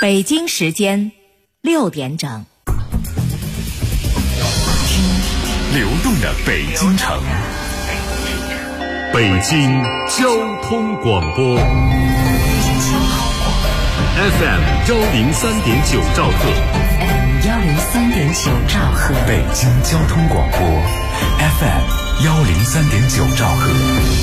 北京时间6点整。 流动的北京城，北京交通广播 FM 103.9兆赫， 103.9兆赫， 北京交通广播 FM 103.9兆赫。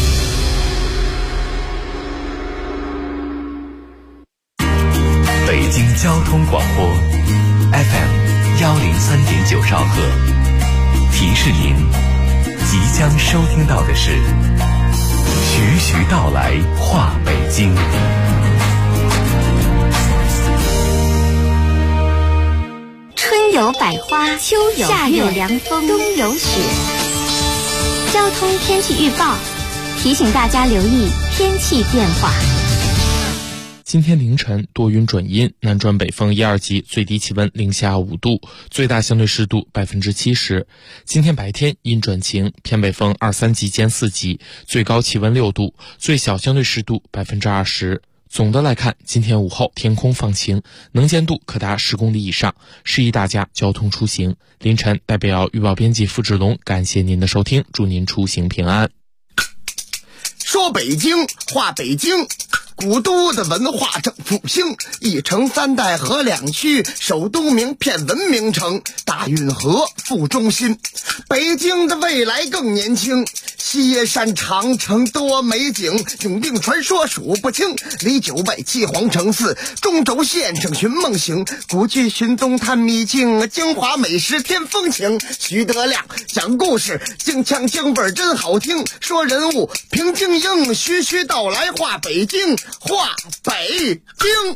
北京交通广播 FM 103.9兆赫。提示您，即将收听到的是徐徐道来话北京。 春有百花，秋有夏有凉风，冬有雪。交通天气预报提醒大家留意天气变化。 今天凌晨多云转阴，南转北风1、2级，最低气温零下5度，最大相对湿度70%。今天白天阴转晴，偏北风2、3级兼4级，最高气温6度，最小相对湿度20%。总的来看，今天午后天空放晴，能见度可达10公里以上，适宜大家交通出行。凌晨代表预报编辑付志龙，感谢您的收听，祝您出行平安。 说北京话北京，古都的文化正复兴，一城三代河两区，首都名片文明城，大运河副中心。北京的未来更年轻，西耶山长城多美景，永定传说数不清，离九外七皇城寺，中轴线上寻梦行，古剧寻踪探秘境，京华美食添风情。徐德亮讲故事，京腔京味真好听，说人物评京英，徐徐道来话北京，话北京。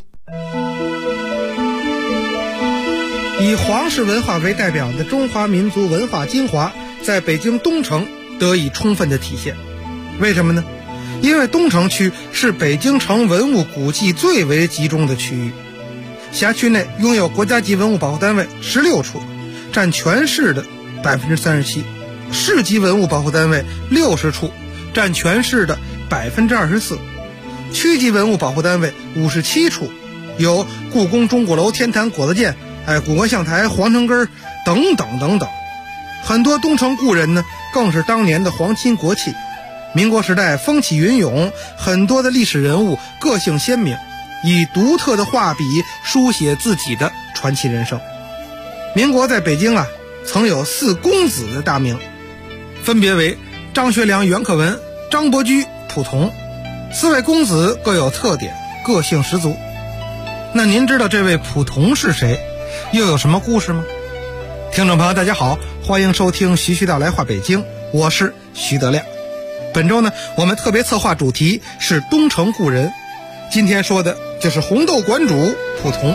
以皇室文化为代表的中华民族文化精华在北京东城得以充分的体现。为什么呢？因为东城区是北京城文物古迹最为集中的区域，辖区内拥有国家级文物保护单位16处，占全市的37%，市级文物保护单位60处，占全市的24%，区级文物保护单位57处，有故宫钟鼓楼、天坛果子监、古观象台、皇城根等等等等。很多东城故人呢，更是当年的皇亲国戚。民国时代风起云涌，很多的历史人物个性鲜明，以独特的画笔书写自己的传奇人生。民国在北京曾有4公子的大名，分别为张学良、袁克文、张伯驹、溥同。4位公子各有特点，个性十足。那您知道这位溥同是谁，又有什么故事吗？听众朋友大家好，欢迎收听徐徐道来话北京，我是徐德亮。本周呢，我们特别策划主题是东城故人，今天说的就是红豆馆主溥同。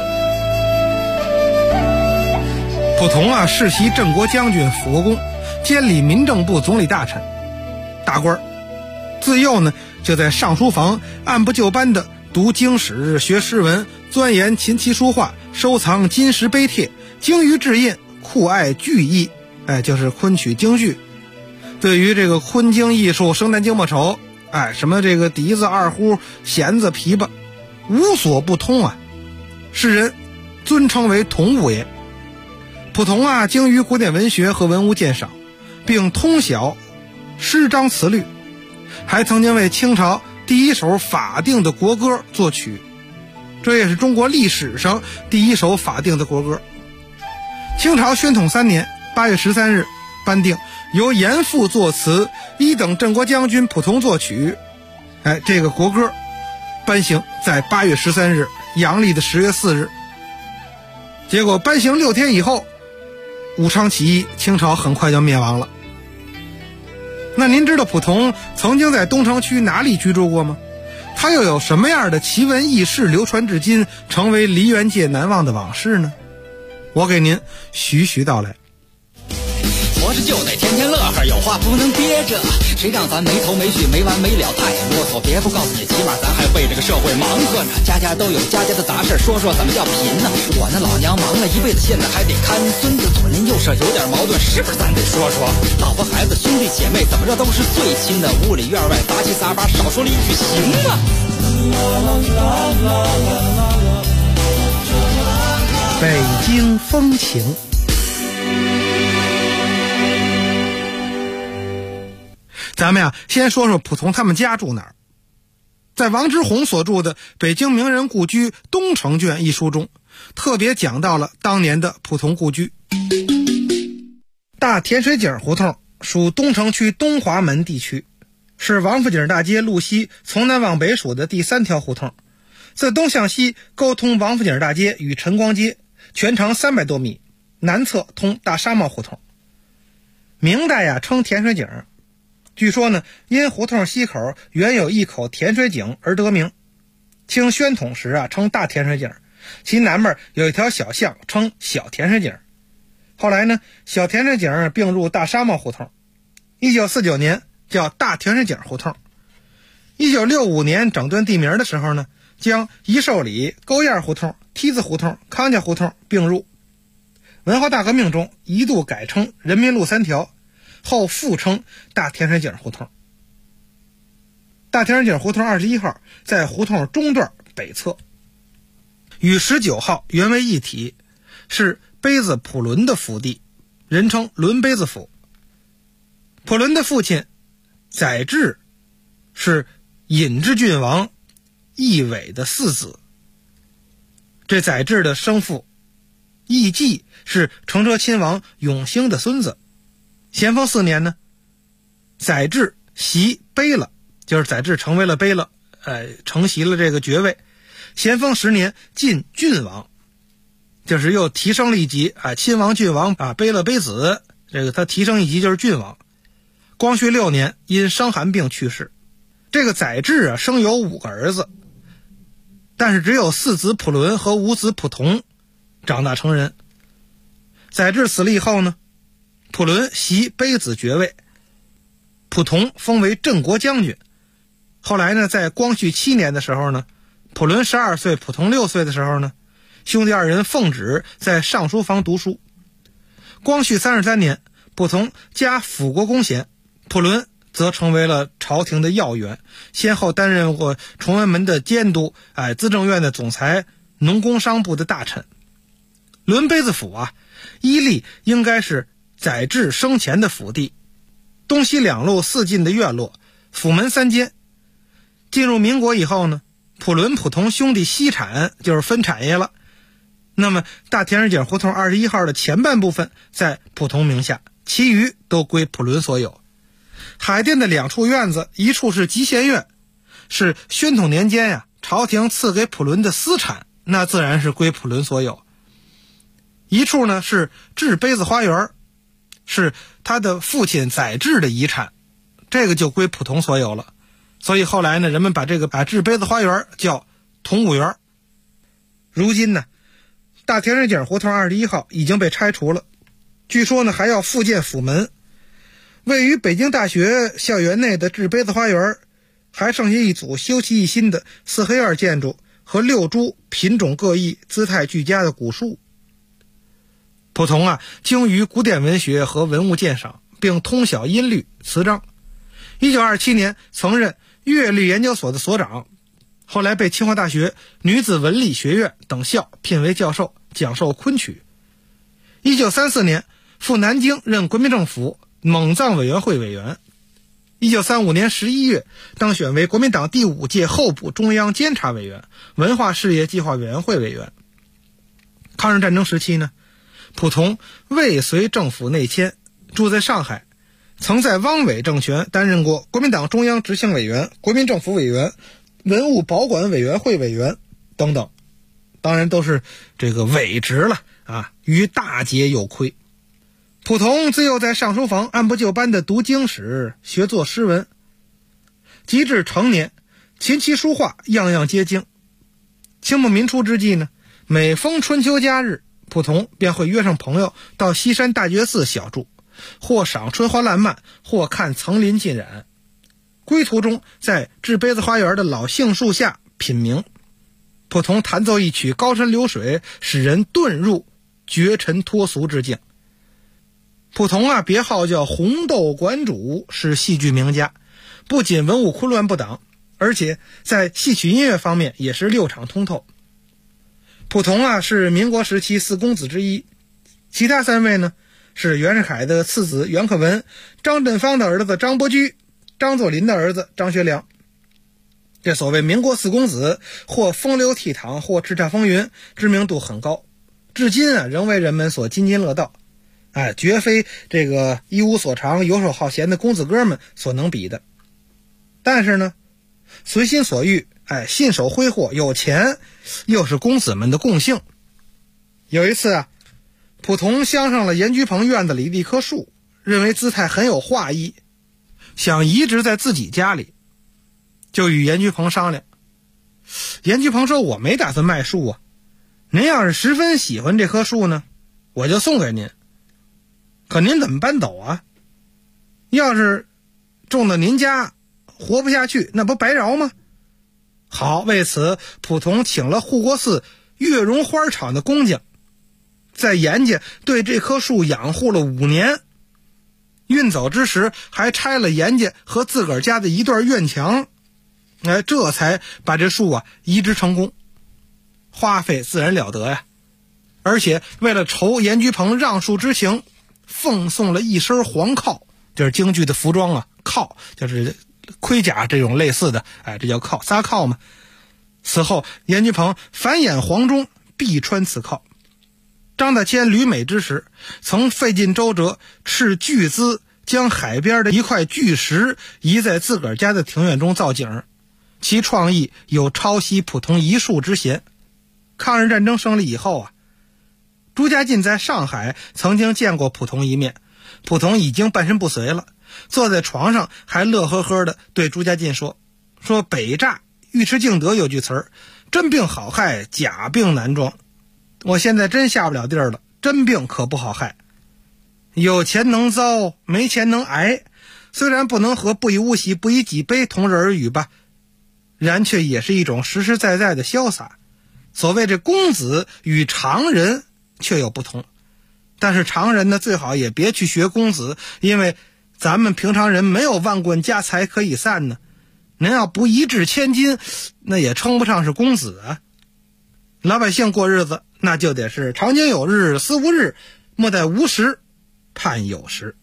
溥同世袭镇国将军、辅国公，监理民政部总理大臣，大官。自幼呢，就在上书房按部就班地读经史、学诗文，钻研琴棋书画，收藏金石碑帖，精于制印，酷爱剧艺，就是昆曲京剧。对于这个昆京艺术、生旦净末丑，什么这个笛子、二胡、弦子、琵琶，无所不通世人尊称为同武爷。溥同精于古典文学和文物鉴赏，并通晓诗章词律，还曾经为清朝第一首法定的国歌作曲，这也是中国历史上第一首法定的国歌。清朝宣统3年8月13日颁定，由严复作词，1等镇国将军溥同作曲。这个国歌颁行在8月13日，阳历的10月4日。结果颁行6天以后，武昌起义，清朝很快就灭亡了。那您知道溥同曾经在东城区哪里居住过吗？他又有什么样的奇闻异事流传至今，成为梨园界难忘的往事呢？我给您徐徐道来。 活着就得天天乐呵，有话不能憋着，谁让咱没头没绪没完没了太啰嗦。别不告诉你，起码咱还为这个社会忙活呢。家家都有家家的杂事，说说怎么叫贫呢？我那老娘忙了一辈子，现在还得看孙子，左邻右舍有点矛盾，是不是咱得说说？老婆孩子兄弟姐妹怎么着都是最亲的，屋里院外杂七杂八，少说了一句行吗？ 北京风情。咱们呀，先说说溥同他们家住哪儿。在王之宏所著的《北京名人故居东城卷》一书中，特别讲到了当年的溥同故居。大甜水井胡同属东城区东华门地区，是王府井大街路西从南往北属的第3条胡同，自东向西沟通王府井大街与晨光街，全长300多米，南侧通大沙帽胡同。明代呀称甜水井，据说呢因胡同西口原有一口甜水井而得名。清宣统时啊称大甜水井，其南面有一条小巷称小甜水井。后来呢小甜水井并入大沙帽胡同，1949年叫大甜水井胡同。1965年整顿地名的时候呢，将一寿里、沟沿胡同、梯子胡同、康家胡同并入。文化大革命中一度改称人民路3条，后复称大甜水井胡同。大甜水井胡同21号在胡同中段北侧，与19号原为一体，是杯子溥伦的府邸，人称伦杯子府。溥伦的父亲载质是尹之郡王奕纬的4子，这载质的生父奕继是承车亲王永兴的孙子。咸丰4年呢，载质袭卑了，就是载质成为了卑了，承袭了这个爵位。咸丰10年晋郡王，就是又提升了一级啊，亲王郡王啊，卑了卑子，这个他提升一级就是郡王。光绪6年因伤寒病去世。这个载质啊生有5个儿子，但是只有4子溥伦和5子溥同长大成人。载质死了以后呢，溥伦袭卑子爵位，溥同封为镇国将军。后来呢，在光绪7年的时候呢，溥伦12岁，溥同6岁的时候呢，兄弟2人奉旨在上书房读书。光绪33年，溥同加辅国公衔，溥伦则成为了朝廷的要员，先后担任过崇文门的监督，资政院的总裁，农工商部的大臣。伦杯子府啊，依例应该是载质生前的府邸，东西2路4进的院落，府门3间。进入民国以后呢，溥伦溥同兄弟析产，就是分产业了。那么大甜水井胡同21号的前半部分在溥同名下，其余都归溥伦所有。海淀的2处院子，一处是集贤院，是宣统年间呀朝廷赐给溥伦的私产，那自然是归溥伦所有。一处呢是制杯子花园，是他的父亲载质的遗产，这个就归溥同所有了。所以后来呢，人们把制杯子花园叫同武园。如今呢，大甜水井胡同21号已经被拆除了，据说呢还要复建府门。位于北京大学校园内的制杯子花园，还剩下一组修葺一新的4合院建筑和6株品种各异、姿态俱佳的古树。溥同啊，精于古典文学和文物鉴赏，并通晓音律、词章。1927年曾任乐律研究所的所长，后来被清华大学女子文理学院等校聘为教授，讲授昆曲。1934年赴南京任国民政府蒙藏委员会委员。1935年11月当选为国民党第5届候补中央监察委员、文化事业计划委员会委员。抗日战争时期呢，溥同未随政府内迁，住在上海，曾在汪伪政权担任过国民党中央执行委员、国民政府委员、文物保管委员会委员等等，当然都是这个伪职了啊，于大节有亏。溥同自幼在上书房按部就班地读经史，学作诗文，及至成年，琴棋书画样样皆精。清末民初之际呢，每逢春秋佳日，溥同便会约上朋友到西山大觉寺小住，或赏春花烂漫，或看层林尽染。归途中在制杯子花园的老杏树下品茗，溥同弹奏一曲高山流水，使人遁入绝尘脱俗之境。溥同啊，别号叫红豆馆主，是戏剧名家，不仅文武昆乱不挡，而且在戏曲音乐方面也是六场通透。 蒲同啊是民国时期4公子之一，其他3位呢是袁世凯的次子袁克文、张振芳的儿子张伯驹、张作霖的儿子张学良。这所谓民国4公子，或风流倜傥，或叱咤风云，知名度很高，至今啊仍为人们所津津乐道。绝非这个一无所长、游手好闲的公子哥们所能比的。但是呢，随心所欲，信手挥霍，有钱，又是公子们的共性。有一次啊，蒲同镶上了严居鹏院子里的一棵树，认为姿态很有画意，想移植在自己家里，就与严居鹏商量。严居鹏说：“我没打算卖树啊，您要是十分喜欢这棵树呢，我就送给您。可您怎么搬走啊？要是种到您家活不下去，那不白饶吗？”好，为此蒲同请了护国寺月容花场的工匠，在严家对这棵树养护了5年，运走之时还拆了严家和自个儿家的一段院墙，这才把这树啊移植成功，花费自然了得呀。而且为了酬严居鹏让树之情，奉送了一身黄铐，就是京剧的服装啊，铐就是盔甲这种类似的，这叫铐，撒铐嘛。此后严居鹏凡演黄钟必穿此铐。张大千旅美之时，曾费尽周折斥巨资将海边的一块巨石移在自个儿家的庭院中造景，其创意有抄袭蒲同一术之嫌。抗日战争胜利以后啊，朱家进在上海曾经见过蒲同一面，蒲同已经半身不遂了，坐在床上还乐呵呵的对朱家进说北栅尉迟敬德有句词儿，真病好害，假病难装。我现在真下不了地儿了，真病可不好害。有钱能遭，没钱能挨，虽然不能和不以物喜，不以己悲同日而语吧，然却也是一种实实在在的潇洒。所谓这公子与常人却有不同，但是常人呢，最好也别去学公子，因为咱们平常人没有万贯家财可以散呢。您要不一掷千金，那也称不上是公子啊。老百姓过日子，那就得是长经有日，思无日，莫待无时，盼有时。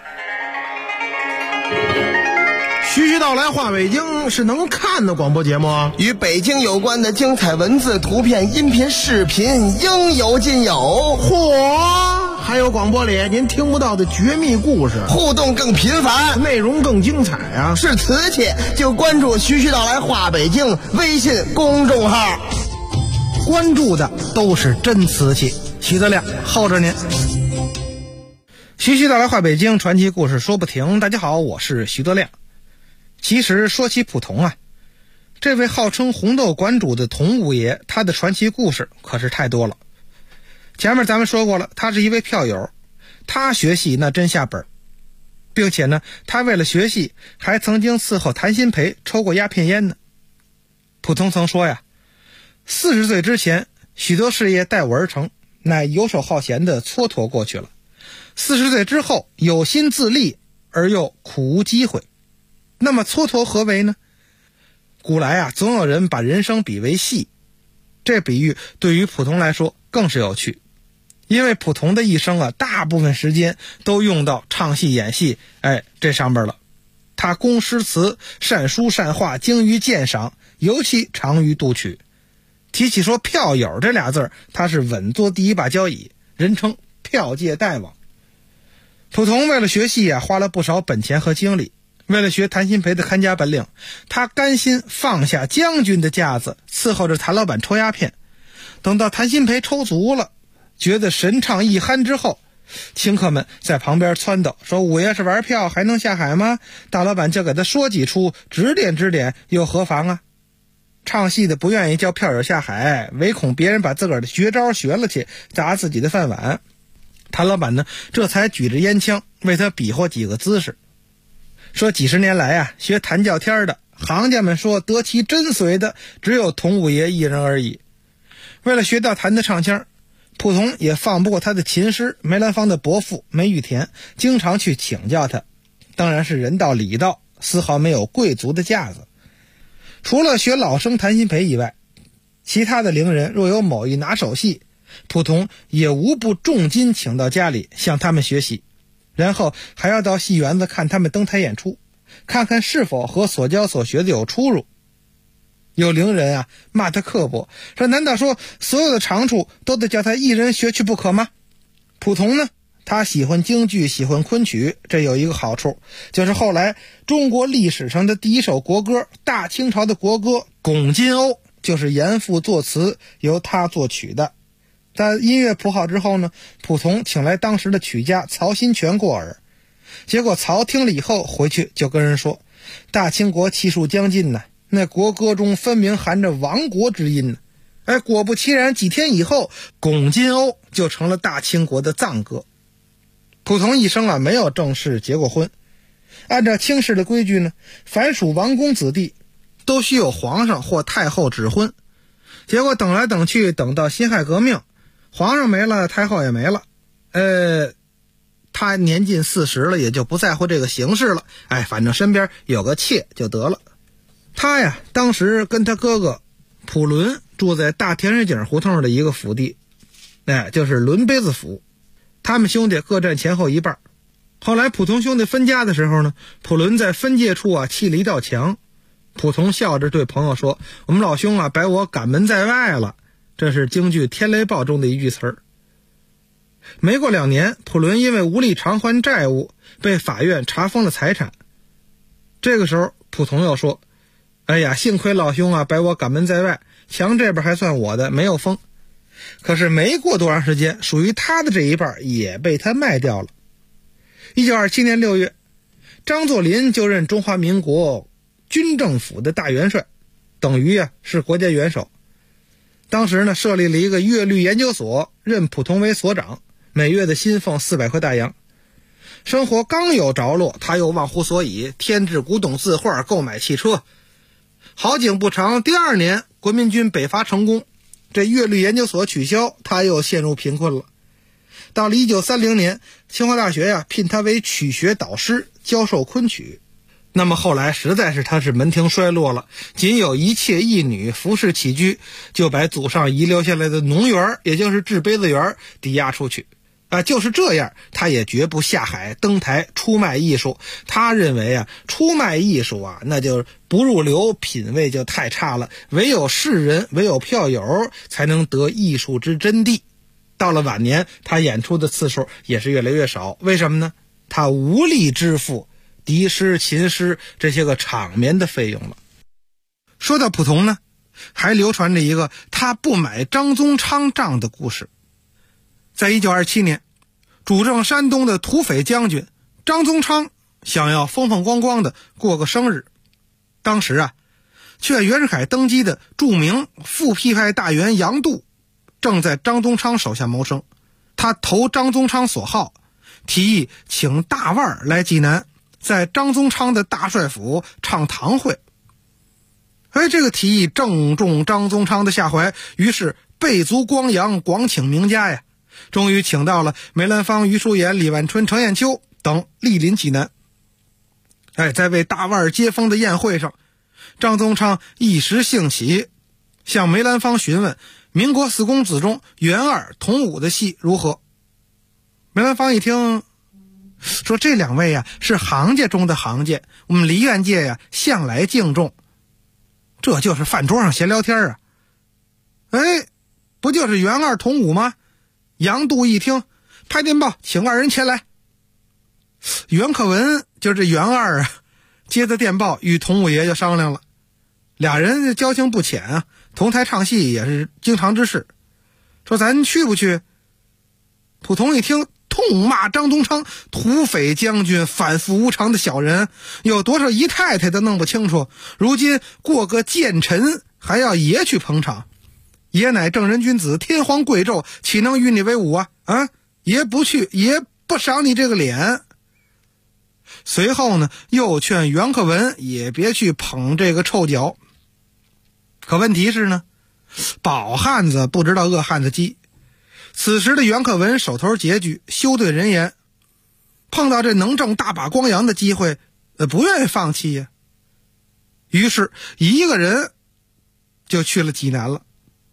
徐徐道来话北京是能看的广播节目啊， 与北京有关的精彩文字、图片、音频、视频应有尽有。 嚯，还有广播里您听不到的绝密故事， 互动更频繁， 内容更精彩啊！ 是瓷器就关注徐徐道来话北京微信公众号， 关注的都是真瓷器。徐德亮候着您。徐徐道来话北京，传奇故事说不停。大家好，我是徐德亮。其实说起蒲同啊，这位号称红豆馆主的童五爷，他的传奇故事可是太多了。前面咱们说过了，他是一位票友，他学戏那真下本，并且呢，他为了学戏还曾经伺候谭鑫培抽过鸦片烟呢。蒲同曾说呀，40岁之前许多事业待我而成，乃游手好闲的蹉跎过去了。40岁之后有心自立，而又苦无机会。那么蹉跎何为呢？古来啊，总有人把人生比为戏，这比喻对于蒲同来说更是有趣。因为蒲同的一生啊，大部分时间都用到唱戏演戏这上边了。他工诗词，善书善画，精于鉴赏，尤其长于读曲。提起说票友这俩字儿，他是稳坐第一把交椅，人称票界大王。蒲同为了学戏啊，花了不少本钱和精力。为了学谭鑫培的看家本领，他甘心放下将军的架子，伺候着谭老板抽鸦片。等到谭鑫培抽足了，觉得神唱一酣之后，清客们在旁边撺掇说，五爷是玩票还能下海吗？大老板就给他说几出，指点指点又何妨啊？唱戏的不愿意叫票友下海，唯恐别人把自个儿的绝招学了去，砸自己的饭碗。谭老板呢，这才举着烟枪为他比划几个姿势，说几十年来啊，学谭叫天的行家们说得其真髓的只有童五爷一人而已。为了学到谭的唱腔，蒲同也放不过他的琴师梅兰芳的伯父梅玉田，经常去请教他，当然是人道礼道，丝毫没有贵族的架子。除了学老生谭鑫培以外， 其他的伶人若有某一拿手戏，仆从也无不重金请到家里向他们学习，然后还要到戏园子看他们登台演出，看看是否和所教所学的有出入。有伶人啊骂他刻薄，说难道说所有的长处都得叫他一人学去不可吗？仆从呢，他喜欢京剧，喜欢昆曲，这有一个好处，就是后来中国历史上的第一首国歌，大清朝的国歌《拱金瓯》，就是严复作词，由他作曲的。在音乐谱好之后呢，仆从请来当时的曲家曹新全过耳，结果曹听了以后回去就跟人说，大清国气数将近呢，那国歌中分明含着亡国之音呢。果不其然，几天以后，拱金瓯就成了大清国的葬歌。仆从一生啊没有正式结过婚，按照清室的规矩呢，凡属王公子弟都需有皇上或太后指婚。结果等来等去，等到辛亥革命，皇上没了，太后也没了，他年近40了，也就不在乎这个形式了，反正身边有个妾就得了。他呀当时跟他哥哥溥伦住在大田水井胡同的一个府地，就是伦杯子府，他们兄弟各占前后一半。后来仆从兄弟分家的时候呢，溥伦在分界处啊砌了一道墙，仆从笑着对朋友说，我们老兄啊把我赶门在外了，这是京剧《天雷报》中的一句词儿。没过2年，溥伦因为无力偿还债务，被法院查封了财产。这个时候仆从又说，幸亏老兄啊把我赶门在外，墙这边还算我的，没有封。可是没过多长时间，属于他的这一半也被他卖掉了。1927年6月，张作霖就任中华民国军政府的大元帅，等于是国家元首。当时呢设立了一个乐律研究所，任仆从为所长，每月的薪俸400块大洋。生活刚有着落，他又忘乎所以，添置古董字画，购买汽车。好景不长，第2年国民军北伐成功，这乐律研究所取消，他又陷入贫困了。到了1930年，清华大学聘他为曲学导师，教授昆曲。那么后来实在是他是门庭衰落了，仅有一妾一女，服侍起居，就把祖上遗留下来的农园，也就是制杯子园抵押出去。就是这样，他也绝不下海登台出卖艺术。他认为出卖艺术那就不入流，品味就太差了，唯有世人，唯有票友才能得艺术之真谛。到了晚年，他演出的次数也是越来越少。为什么呢？他无力支付笛师、琴师这些个场面的费用了。说到仆从呢，还流传着一个他不买张宗昌账的故事。在1927年，主政山东的土匪将军张宗昌想要风风光光的过个生日。当时劝袁世凯登基的著名复辟派大员杨度正在张宗昌手下谋生，他投张宗昌所好，提议请大腕来济南，在张宗昌的大帅府唱堂会。这个提议正中张宗昌的下怀，于是备足光阳，广请名家呀，终于请到了梅兰芳、余叔岩、李万春、程砚秋等莅临济南。在为大腕接风的宴会上，张宗昌一时兴起，向梅兰芳询问民国4公子中袁二、童武的戏如何。梅兰芳一听说，这2位是行家中的行家，我们梨园界向来敬重。这就是饭桌上闲聊天不就是袁二、童武吗？杨度一听，拍电报请2人前来。袁克文就是这袁二接着电报与童武爷就商量了，俩人交情不浅同台唱戏也是经常之事，说咱去不去？仆从一听，痛骂张宗昌土匪将军，反复无常的小人，有多少姨太太都弄不清楚，如今过个奸臣还要爷去捧场，爷乃正人君子，天皇贵胄，岂能与你为伍爷不去，爷不赏你这个脸。随后呢，又劝袁克文也别去捧这个臭脚。可问题是呢，饱汉子不知道饿汉子饥。此时的袁克文手头拮据，休对人言，碰到这能挣大把光阳的机会，不愿意放弃于是一个人就去了济南了。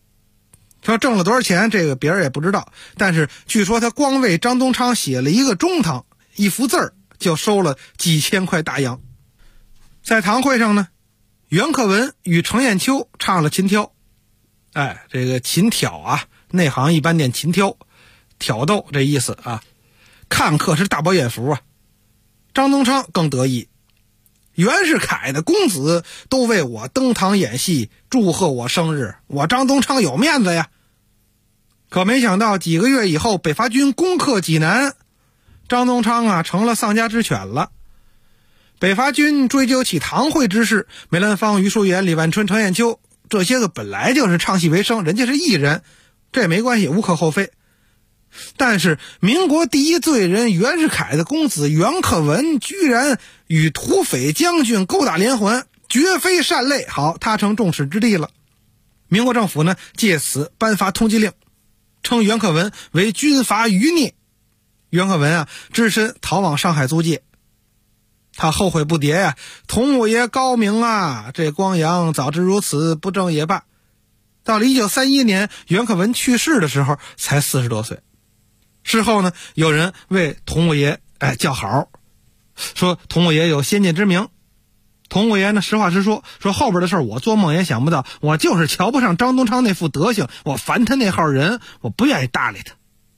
说挣了多少钱，这个别人也不知道，但是据说他光为张宗昌写了1个钟头1幅字儿，就收了几千块大洋。在堂会上呢，袁克文与程砚秋唱了琴挑。这个琴挑啊，内行一般念琴挑，挑逗这意思啊，看客是大饱眼福啊。张宗昌更得意，袁世凯的公子都为我登堂演戏，祝贺我生日，我张宗昌有面子呀。可没想到几个月以后，北伐军攻克济南，张宗昌啊成了丧家之犬了。北伐军追究起堂会之事，梅兰芳、余淑媛、李万春、程砚秋这些个本来就是唱戏为生，人家是艺人，这也没关系，无可厚非。但是民国第一罪人袁世凯的公子袁克文居然与土匪将军勾搭连环，绝非善类。好，他成众矢之的了。民国政府呢借此颁发通缉令，称袁克文为军阀余孽。袁克文啊只身逃往上海租界。他后悔不迭呀，同我爷高明啊，这光阳早知如此，不正也罢。到了1931年袁克文去世的时候才40多岁。事后呢，有人为同我爷叫好，说同我爷有先见之明。同我爷呢实话实说，说后边的事我做梦也想不到，我就是瞧不上张宗昌那副德行，我烦他那号人，我不愿意搭理他。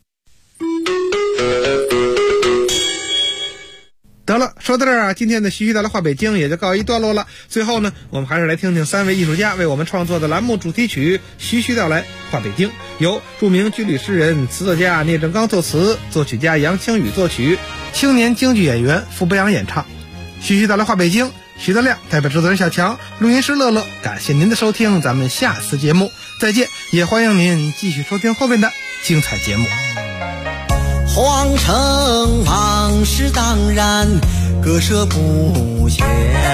得了，说到这儿啊，今天的徐徐道来话北京也就告一段落了。最后呢，我们还是来听听3位艺术家为我们创作的栏目主题曲《徐徐道来话北京》，由著名军旅诗人、词作家聂政刚作词，作曲家杨清宇作曲，青年京剧演员傅博阳演唱。徐徐道来话北京，徐德亮代表制作人小强，录音师乐乐，感谢您的收听，咱们下次节目再见，也欢迎您继续收听后面的精彩节目。 皇城往事当然割舍不下，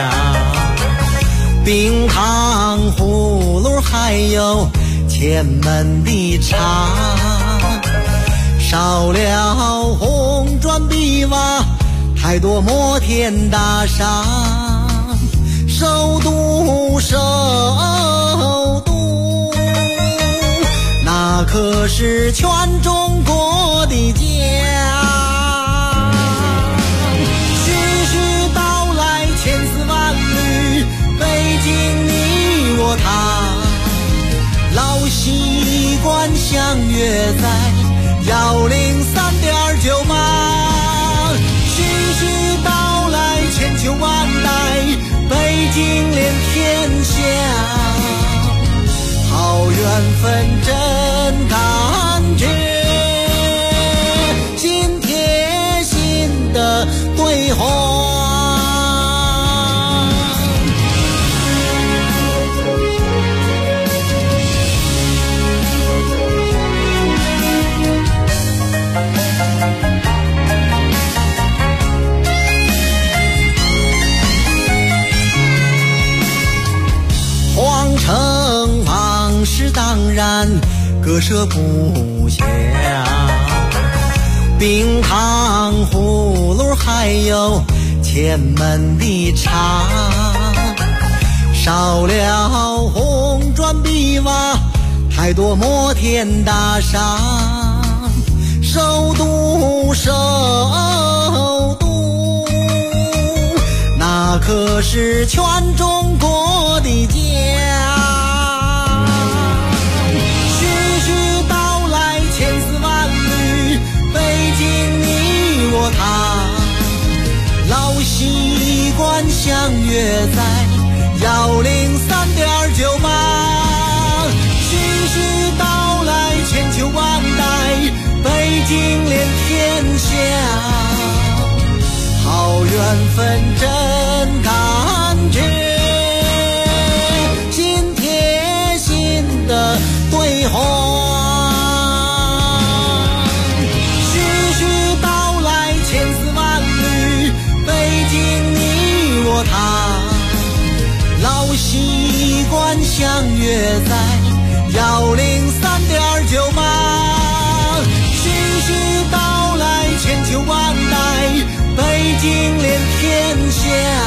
冰糖葫芦还有前门的茶，少了红砖碧瓦，太多摩天大厦，首都那可是全中国的家。徐徐道来千丝万缕，北京你我他，老习惯相约在103.9吧。徐徐道来千秋万代，北京连天下，好缘分真感觉，心贴心的对话。皇城往事当然割舍不下，冰糖葫芦还有前门的茶，少了红砖碧瓦，太多摩天大厦，首都那可是全中国的家。老习惯相约在103.9吧。徐徐道来千秋万代，北京连天下，好缘分真感觉，心贴心的对话。老习惯相约在103.9吧。徐徐道来千秋万代，北京连天下，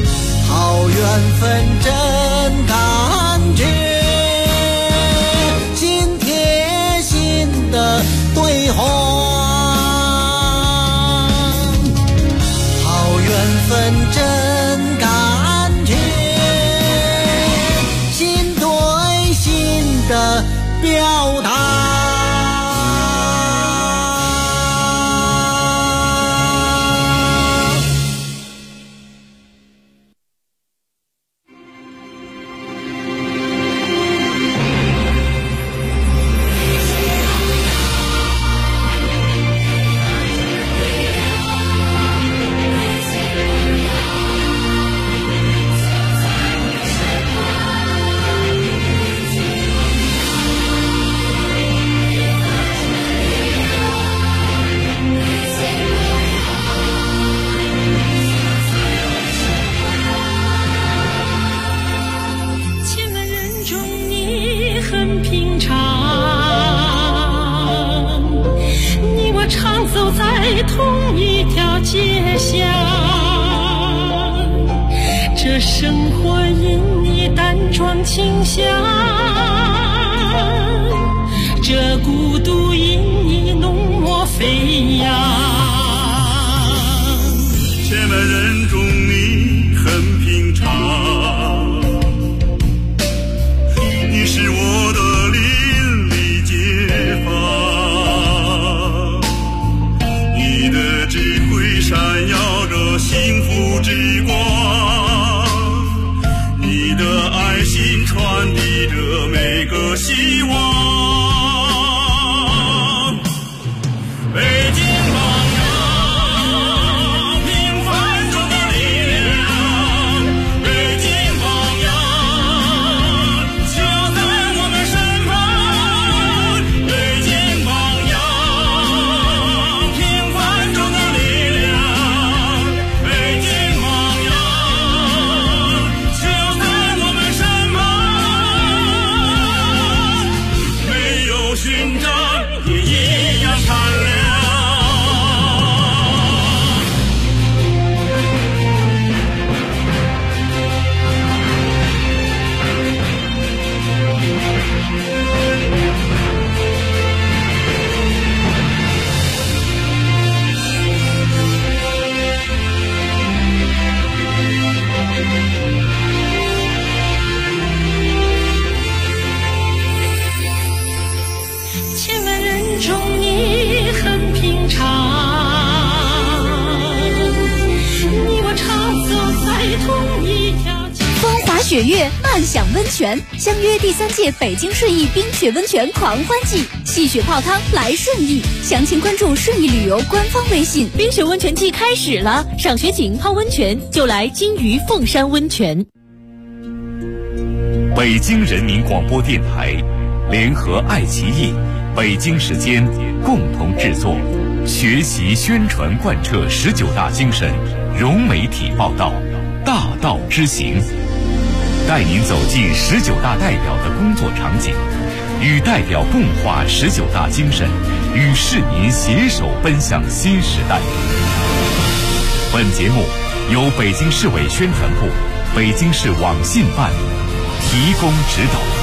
好缘分真感觉， 表达。 这生活因你淡妆清香，这孤独因你浓墨飞扬。 千万人中你很平常，你是我的邻里街坊，你的智慧闪耀着幸福之光，你的爱心传递着每个希望。北京榜样，平凡中的力量，北京榜样，就在我们身旁。北京榜样，平凡中的力量，北京榜样，就在我们身旁。没有勋章也一样灿亮。 千万人中你很平常，你我常走在同一条街。 风华雪月，漫享温泉，相约第3届北京顺义冰雪温泉狂欢季，戏雪泡汤来顺义，详情关注顺义旅游官方微信。 冰雪温泉季开始了，赏雪景泡温泉就来金鱼凤山温泉。 北京人民广播电台联合爱奇艺、北京时间共同制作，学习宣传贯彻19大精神，融媒体报道，大道之行，带您走进19大代表的工作场景，与代表共话19大精神，与市民携手奔向新时代。本节目由北京市委宣传部、北京市网信办提供指导。